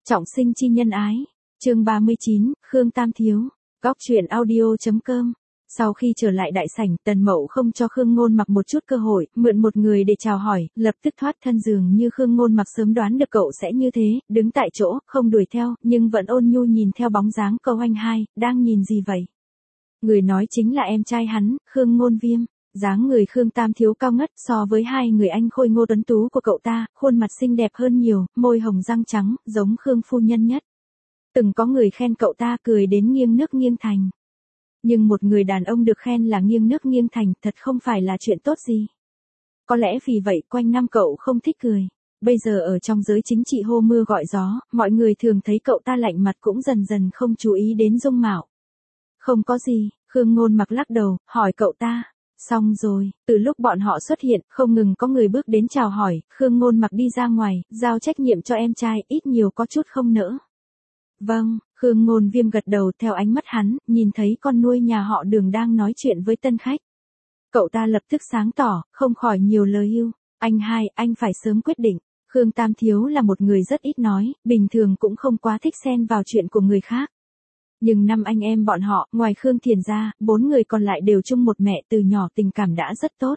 Trọng sinh chi nhân ái. Chương 39, Khương Tam Thiếu. Góc truyện audio.com. Sau khi trở lại đại sảnh, Tần Mậu không cho Khương Ngôn Mặc một chút cơ hội, mượn một người để chào hỏi, lập tức thoát thân giường như Khương Ngôn Mặc sớm đoán được cậu sẽ như thế, đứng tại chỗ, không đuổi theo, nhưng vẫn ôn nhu nhìn theo bóng dáng cậu anh hai, đang nhìn gì vậy? Người nói chính là em trai hắn, Khương Ngôn Viêm. Dáng người Khương Tam Thiếu cao ngất so với hai người anh khôi ngô tuấn tú của cậu ta, khuôn mặt xinh đẹp hơn nhiều, môi hồng răng trắng, giống Khương phu nhân nhất. Từng có người khen cậu ta cười đến nghiêng nước nghiêng thành. Nhưng một người đàn ông được khen là nghiêng nước nghiêng thành thật không phải là chuyện tốt gì. Có lẽ vì vậy quanh năm cậu không thích cười. Bây giờ ở trong giới chính trị hô mưa gọi gió, mọi người thường thấy cậu ta lạnh mặt cũng dần dần không chú ý đến dung mạo. Không có gì, Khương Ngôn Mặc lắc đầu, hỏi cậu ta. Xong rồi, từ lúc bọn họ xuất hiện, không ngừng có người bước đến chào hỏi, Khương Ngôn Mặc đi ra ngoài, giao trách nhiệm cho em trai, ít nhiều có chút không nỡ. Vâng, Khương Ngôn Viêm gật đầu theo ánh mắt hắn, nhìn thấy con nuôi nhà họ Đường đang nói chuyện với tân khách. Cậu ta lập tức sáng tỏ, không khỏi nhiều lời yêu. Anh hai, anh phải sớm quyết định. Khương Tam Thiếu là một người rất ít nói, bình thường cũng không quá thích xen vào chuyện của người khác. Nhưng năm anh em bọn họ, ngoài Khương Thiền ra, 4 người còn lại đều chung một mẹ từ nhỏ tình cảm đã rất tốt.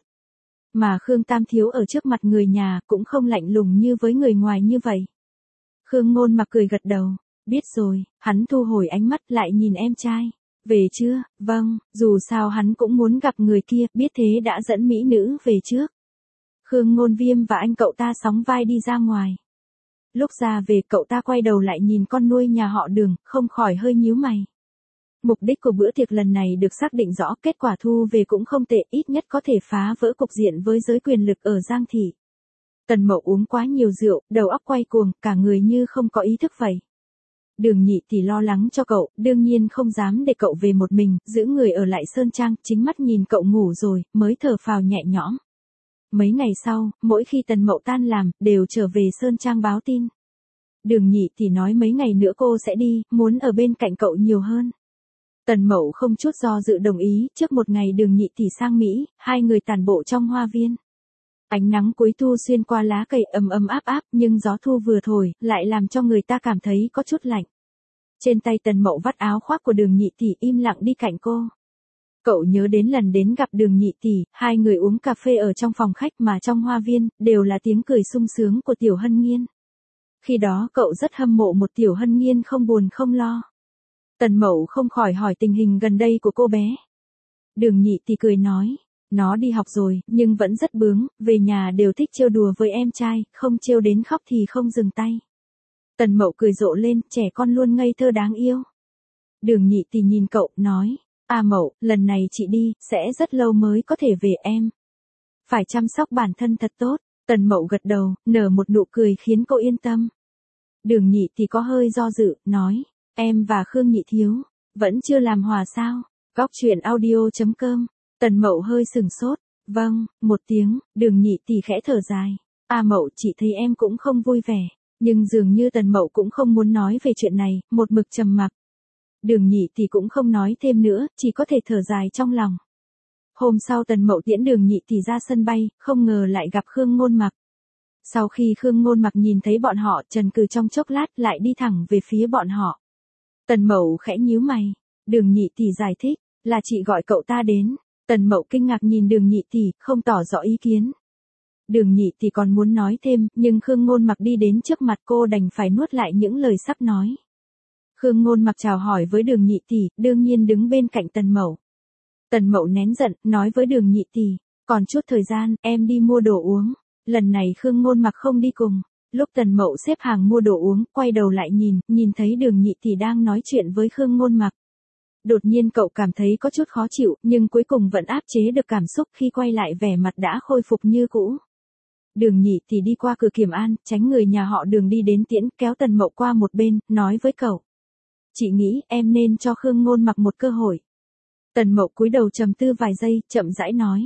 Mà Khương Tam Thiếu ở trước mặt người nhà cũng không lạnh lùng như với người ngoài như vậy. Khương Ngôn Mặc cười gật đầu. Biết rồi, hắn thu hồi ánh mắt lại nhìn em trai. Về chưa? Vâng, dù sao hắn cũng muốn gặp người kia, biết thế đã dẫn mỹ nữ về trước. Khương Ngôn Viêm và anh cậu ta sóng vai đi ra ngoài. Lúc ra về cậu ta quay đầu lại nhìn con nuôi nhà họ Đường, không khỏi hơi nhíu mày. Mục đích của bữa tiệc lần này được xác định rõ, kết quả thu về cũng không tệ, ít nhất có thể phá vỡ cục diện với giới quyền lực ở Giang Thị. Tần Mậu uống quá nhiều rượu, đầu óc quay cuồng, cả người như không có ý thức vậy. Đường Nhị thì lo lắng cho cậu, đương nhiên không dám để cậu về một mình, giữ người ở lại Sơn Trang, chính mắt nhìn cậu ngủ rồi, mới thở phào nhẹ nhõm. Mấy ngày sau, mỗi khi Tần Mậu tan làm, đều trở về Sơn Trang báo tin. Đường Nhị thì nói mấy ngày nữa cô sẽ đi, muốn ở bên cạnh cậu nhiều hơn. Tần Mậu không chút do dự đồng ý, trước một ngày Đường Nhị thì sang Mỹ, hai người tản bộ trong hoa viên. Ánh nắng cuối thu xuyên qua lá cây ấm ấm áp áp, nhưng gió thu vừa thổi, lại làm cho người ta cảm thấy có chút lạnh. Trên tay Tần Mậu vắt áo khoác của Đường Nhị tỷ im lặng đi cạnh cô. Cậu nhớ đến lần đến gặp Đường Nhị tỷ, hai người uống cà phê ở trong phòng khách mà trong hoa viên, đều là tiếng cười sung sướng của Tiểu Hân Nghiên. Khi đó cậu rất hâm mộ một Tiểu Hân Nghiên không buồn không lo. Tần Mậu không khỏi hỏi tình hình gần đây của cô bé. Đường Nhị tỷ cười nói. Nó đi học rồi, nhưng vẫn rất bướng, về nhà đều thích trêu đùa với em trai, không trêu đến khóc thì không dừng tay. Tần Mậu cười rộ lên, trẻ con luôn ngây thơ đáng yêu. Đường Nhị thì nhìn cậu, nói, Mậu, lần này chị đi, sẽ rất lâu mới có thể về em. Phải chăm sóc bản thân thật tốt. Tần Mậu gật đầu, nở một nụ cười khiến cô yên tâm. Đường Nhị thì có hơi do dự, nói, em và Khương Nhị Thiếu, vẫn chưa làm hòa sao? Góc truyện audio.com. Tần Mậu hơi sừng sốt. Vâng, một tiếng, Đường Nhị thì khẽ thở dài. Mậu, chị thấy em cũng không vui vẻ. Nhưng dường như Tần Mậu cũng không muốn nói về chuyện này, một mực trầm mặc. Đường Nhị thì cũng không nói thêm nữa, chỉ có thể thở dài trong lòng. Hôm sau Tần Mậu tiễn Đường Nhị thì ra sân bay, không ngờ lại gặp Khương Ngôn Mặc. Sau khi Khương Ngôn Mặc nhìn thấy bọn họ, chần chừ trong chốc lát lại đi thẳng về phía bọn họ. Tần Mậu khẽ nhíu mày. Đường Nhị thì giải thích, là chị gọi cậu ta đến. Tần Mậu kinh ngạc nhìn Đường Nhị tỷ, không tỏ rõ ý kiến. Đường Nhị thì còn muốn nói thêm, nhưng Khương Ngôn Mặc đi đến trước mặt cô đành phải nuốt lại những lời sắp nói. Khương Ngôn Mặc chào hỏi với Đường Nhị tỷ, đương nhiên đứng bên cạnh Tần Mậu. Tần Mậu nén giận, nói với Đường Nhị tỷ, còn chút thời gian, em đi mua đồ uống. Lần này Khương Ngôn Mặc không đi cùng. Lúc Tần Mậu xếp hàng mua đồ uống, quay đầu lại nhìn thấy Đường Nhị tỷ đang nói chuyện với Khương Ngôn Mặc. Đột nhiên cậu cảm thấy có chút khó chịu, nhưng cuối cùng vẫn áp chế được cảm xúc khi quay lại vẻ mặt đã khôi phục như cũ. Đường Nhị thì đi qua cửa kiểm an, tránh người nhà họ Đường đi đến tiễn, kéo Tần Mậu qua một bên, nói với cậu. Chị nghĩ em nên cho Khương Ngôn Mặc một cơ hội. Tần Mậu cúi đầu trầm tư vài giây, chậm rãi nói.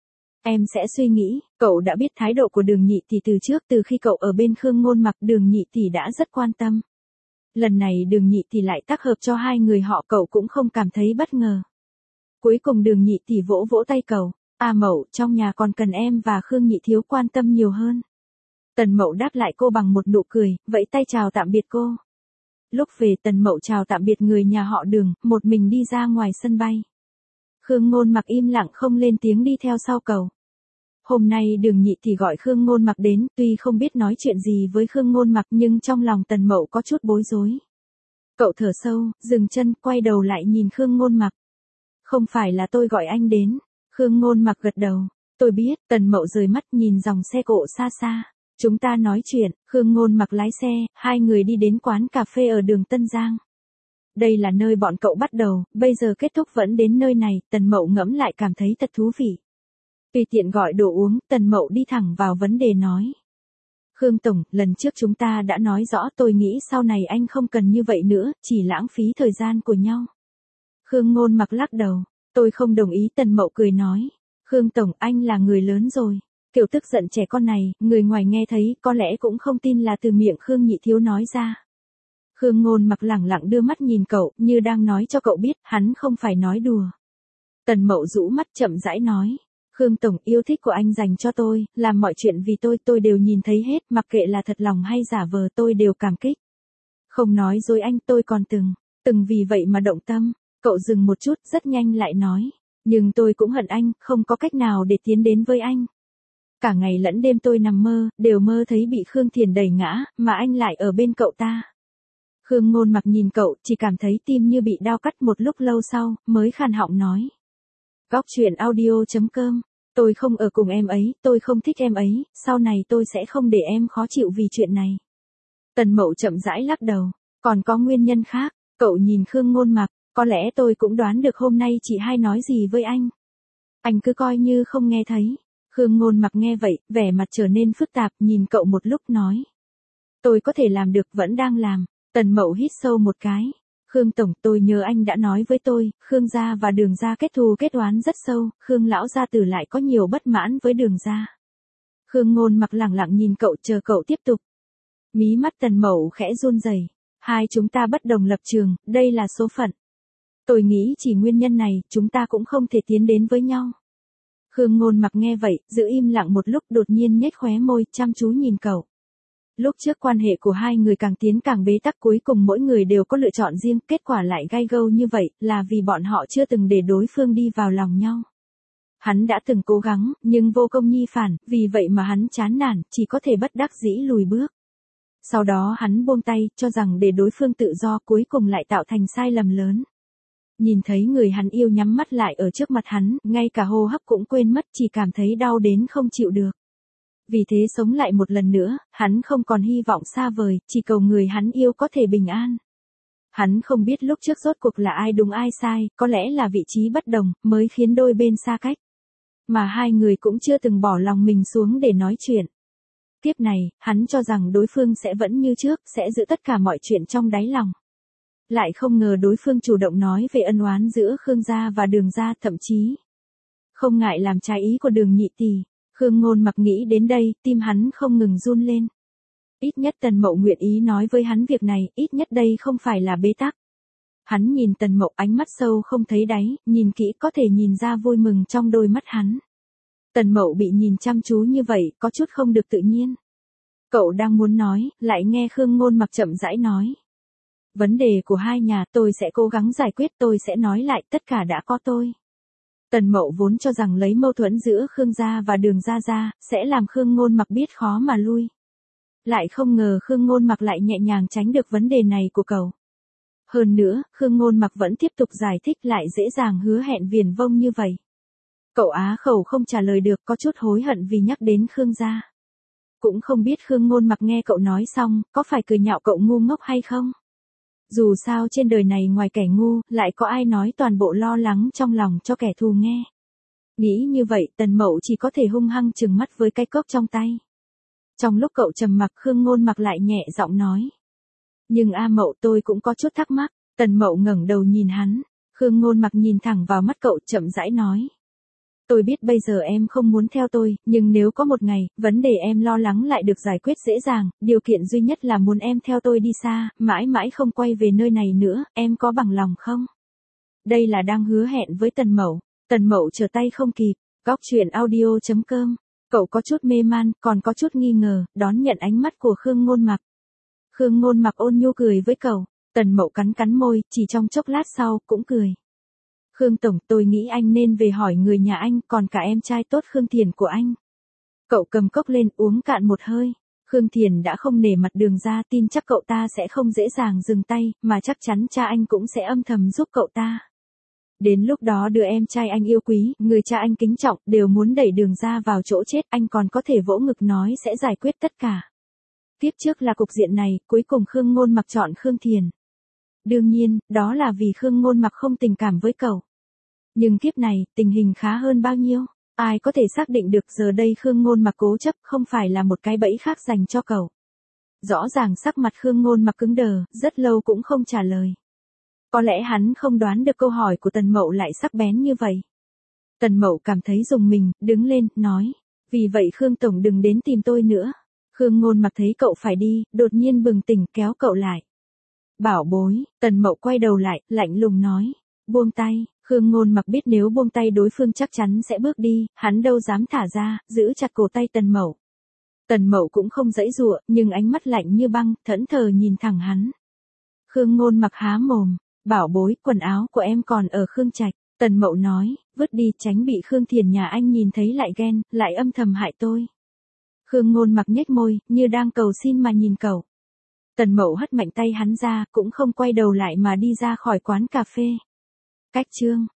Em sẽ suy nghĩ, cậu đã biết thái độ của Đường Nhị thì từ trước, từ khi cậu ở bên Khương Ngôn Mặc, Đường Nhị thì đã rất quan tâm. Lần này Đường Nhị thì lại tác hợp cho hai người họ, cậu cũng không cảm thấy bất ngờ. Cuối cùng Đường Nhị thì vỗ vỗ tay cậu. Mậu, trong nhà còn cần em và Khương Nhị Thiếu quan tâm nhiều hơn. Tần Mậu đáp lại cô bằng một nụ cười, vẫy tay chào tạm biệt cô. Lúc về Tần Mậu chào tạm biệt người nhà họ Đường, một mình đi ra ngoài sân bay. Khương Ngôn Mặc im lặng không lên tiếng đi theo sau cậu. Hôm nay Đường Nhị thì gọi Khương Ngôn Mặc đến, tuy không biết nói chuyện gì với Khương Ngôn Mặc nhưng trong lòng Tần Mậu có chút bối rối. Cậu thở sâu, dừng chân, quay đầu lại nhìn Khương Ngôn Mặc. Không phải là tôi gọi anh đến. Khương Ngôn Mặc gật đầu. Tôi biết. Tần Mậu rời mắt nhìn dòng xe cộ xa xa. Chúng ta nói chuyện. Khương Ngôn Mặc lái xe, hai người đi đến quán cà phê ở đường Tân Giang. Đây là nơi bọn cậu bắt đầu, bây giờ kết thúc vẫn đến nơi này. Tần Mậu ngẫm lại cảm thấy thật thú vị. Tùy tiện gọi đồ uống, Tần Mậu đi thẳng vào vấn đề nói. Khương Tổng, lần trước chúng ta đã nói rõ, tôi nghĩ sau này anh không cần như vậy nữa, chỉ lãng phí thời gian của nhau. Khương Ngôn Mặc lắc đầu. Tôi không đồng ý. Tần Mậu cười nói. Khương Tổng, anh là người lớn rồi. Kiểu tức giận trẻ con này, người ngoài nghe thấy có lẽ cũng không tin là từ miệng Khương Nhị Thiếu nói ra. Khương Ngôn Mặc lẳng lặng đưa mắt nhìn cậu, như đang nói cho cậu biết, hắn không phải nói đùa. Tần Mậu rũ mắt chậm rãi nói. Khương Tổng, yêu thích của anh dành cho tôi, làm mọi chuyện vì tôi đều nhìn thấy hết, mặc kệ là thật lòng hay giả vờ tôi đều cảm kích. Không nói dối anh, tôi còn từng vì vậy mà động tâm. Cậu dừng một chút, rất nhanh lại nói. Nhưng tôi cũng hận anh, không có cách nào để tiến đến với anh. Cả ngày lẫn đêm tôi nằm mơ, đều mơ thấy bị Khương Thiền đẩy ngã, mà anh lại ở bên cậu ta. Khương Ngôn Mặc nhìn cậu, chỉ cảm thấy tim như bị đao cắt. Một lúc lâu sau, mới khàn họng nói. Góc truyện audio.com. Tôi không ở cùng em ấy, tôi không thích em ấy, sau này tôi sẽ không để em khó chịu vì chuyện này. Tần Mậu chậm rãi lắc đầu. Còn có nguyên nhân khác. Cậu nhìn Khương Ngôn Mặc. Có lẽ tôi cũng đoán được hôm nay chị hai nói gì với anh. Anh cứ coi như không nghe thấy. Khương Ngôn Mặc nghe vậy, vẻ mặt trở nên phức tạp, nhìn cậu một lúc nói. Tôi có thể làm được, vẫn đang làm. Tần Mậu hít sâu một cái. Khương Tổng, tôi nhớ anh đã nói với tôi, Khương gia và Đường gia kết thù kết oán rất sâu, Khương lão gia tử lại có nhiều bất mãn với Đường gia. Khương Ngôn Mặc lẳng lặng nhìn cậu, chờ cậu tiếp tục. Mí mắt Tần Mậu khẽ run rẩy. Hai chúng ta bất đồng lập trường, đây là số phận. Tôi nghĩ chỉ nguyên nhân này, chúng ta cũng không thể tiến đến với nhau. Khương Ngôn Mặc nghe vậy, giữ im lặng một lúc, đột nhiên nhếch khóe môi, chăm chú nhìn cậu. Lúc trước quan hệ của hai người càng tiến càng bế tắc, cuối cùng mỗi người đều có lựa chọn riêng, kết quả lại gay gâu như vậy, là vì bọn họ chưa từng để đối phương đi vào lòng nhau. Hắn đã từng cố gắng, nhưng vô công nhi phản, vì vậy mà hắn chán nản, chỉ có thể bất đắc dĩ lùi bước. Sau đó hắn buông tay, cho rằng để đối phương tự do, cuối cùng lại tạo thành sai lầm lớn. Nhìn thấy người hắn yêu nhắm mắt lại ở trước mặt hắn, ngay cả hô hấp cũng quên mất, chỉ cảm thấy đau đến không chịu được. Vì thế sống lại một lần nữa, hắn không còn hy vọng xa vời, chỉ cầu người hắn yêu có thể bình an. Hắn không biết lúc trước rốt cuộc là ai đúng ai sai, có lẽ là vị trí bất đồng, mới khiến đôi bên xa cách. Mà hai người cũng chưa từng bỏ lòng mình xuống để nói chuyện. Kiếp này, hắn cho rằng đối phương sẽ vẫn như trước, sẽ giữ tất cả mọi chuyện trong đáy lòng. Lại không ngờ đối phương chủ động nói về ân oán giữa Khương gia và Đường gia, thậm chí không ngại làm trái ý của Đường Nhị tỷ. Khương Ngôn Mặc nghĩ đến đây, tim hắn không ngừng run lên. Ít nhất Tần Mậu nguyện ý nói với hắn việc này, ít nhất đây không phải là bế tắc. Hắn nhìn Tần Mậu, ánh mắt sâu không thấy đáy, nhìn kỹ có thể nhìn ra vui mừng trong đôi mắt hắn. Tần Mậu bị nhìn chăm chú như vậy, có chút không được tự nhiên. Cậu đang muốn nói, lại nghe Khương Ngôn Mặc chậm rãi nói. Vấn đề của hai nhà tôi sẽ cố gắng giải quyết, tôi sẽ nói lại, tất cả đã có tôi. Tần Mậu vốn cho rằng lấy mâu thuẫn giữa Khương gia và Đường gia ra, sẽ làm Khương Ngôn Mặc biết khó mà lui. Lại không ngờ Khương Ngôn Mặc lại nhẹ nhàng tránh được vấn đề này của cậu. Hơn nữa, Khương Ngôn Mặc vẫn tiếp tục giải thích, lại dễ dàng hứa hẹn viển vông như vậy. Cậu á khẩu không trả lời được, có chút hối hận vì nhắc đến Khương gia. Cũng không biết Khương Ngôn Mặc nghe cậu nói xong, có phải cười nhạo cậu ngu ngốc hay không? Dù sao trên đời này ngoài kẻ ngu, lại có ai nói toàn bộ lo lắng trong lòng cho kẻ thù nghe. Nghĩ như vậy, Tần Mậu chỉ có thể hung hăng trừng mắt với cái cốc trong tay. Trong lúc cậu trầm mặc, Khương Ngôn Mặc lại nhẹ giọng nói. Nhưng A Mậu, tôi cũng có chút thắc mắc. Tần Mậu ngẩng đầu nhìn hắn. Khương Ngôn Mặc nhìn thẳng vào mắt cậu, chậm rãi nói. Tôi biết bây giờ em không muốn theo tôi, nhưng nếu có một ngày, vấn đề em lo lắng lại được giải quyết dễ dàng, điều kiện duy nhất là muốn em theo tôi đi xa, mãi mãi không quay về nơi này nữa, em có bằng lòng không? Đây là đang hứa hẹn với Tần Mậu. Tần Mậu trở tay không kịp. Góc truyện audio.com. Cậu có chút mê man, còn có chút nghi ngờ, đón nhận ánh mắt của Khương Ngôn Mặc. Khương Ngôn Mặc ôn nhu cười với cậu. Tần Mậu cắn cắn môi, chỉ trong chốc lát sau, cũng cười. Khương Tổng, tôi nghĩ anh nên về hỏi người nhà anh, còn cả em trai tốt Khương Thiền của anh. Cậu cầm cốc lên uống cạn một hơi. Khương Thiền đã không nể mặt Đường ra, tin chắc cậu ta sẽ không dễ dàng dừng tay, mà chắc chắn cha anh cũng sẽ âm thầm giúp cậu ta. Đến lúc đó đứa em trai anh yêu quý, người cha anh kính trọng, đều muốn đẩy Đường ra vào chỗ chết, anh còn có thể vỗ ngực nói sẽ giải quyết tất cả. Tiếp trước là cục diện này, cuối cùng Khương Ngôn Mặc chọn Khương Thiền. Đương nhiên, đó là vì Khương Ngôn Mặc không tình cảm với cậu. Nhưng kiếp này, tình hình khá hơn bao nhiêu? Ai có thể xác định được giờ đây Khương Ngôn Mặc cố chấp không phải là một cái bẫy khác dành cho cậu. Rõ ràng sắc mặt Khương Ngôn Mặc cứng đờ, rất lâu cũng không trả lời. Có lẽ hắn không đoán được câu hỏi của Tần Mậu lại sắc bén như vậy. Tần Mậu cảm thấy rùng mình, đứng lên, nói. Vì vậy Khương Tổng đừng đến tìm tôi nữa. Khương Ngôn Mặc thấy cậu phải đi, đột nhiên bừng tỉnh kéo cậu lại. Bảo bối, Tần Mậu quay đầu lại, lạnh lùng nói. Buông tay. Khương Ngôn Mặc biết nếu buông tay đối phương chắc chắn sẽ bước đi, hắn đâu dám thả ra, giữ chặt cổ tay Tần Mậu. Tần Mậu cũng không giãy giụa, nhưng ánh mắt lạnh như băng, thẫn thờ nhìn thẳng hắn. Khương Ngôn Mặc há mồm. Bảo bối, quần áo của em còn ở Khương Trạch. Tần Mậu nói, vứt đi tránh bị Khương Thiền nhà anh nhìn thấy lại ghen, lại âm thầm hại tôi. Khương Ngôn Mặc nhếch môi, như đang cầu xin mà nhìn cậu. Tần Mậu hất mạnh tay hắn ra, cũng không quay đầu lại mà đi ra khỏi quán cà phê. Cách chương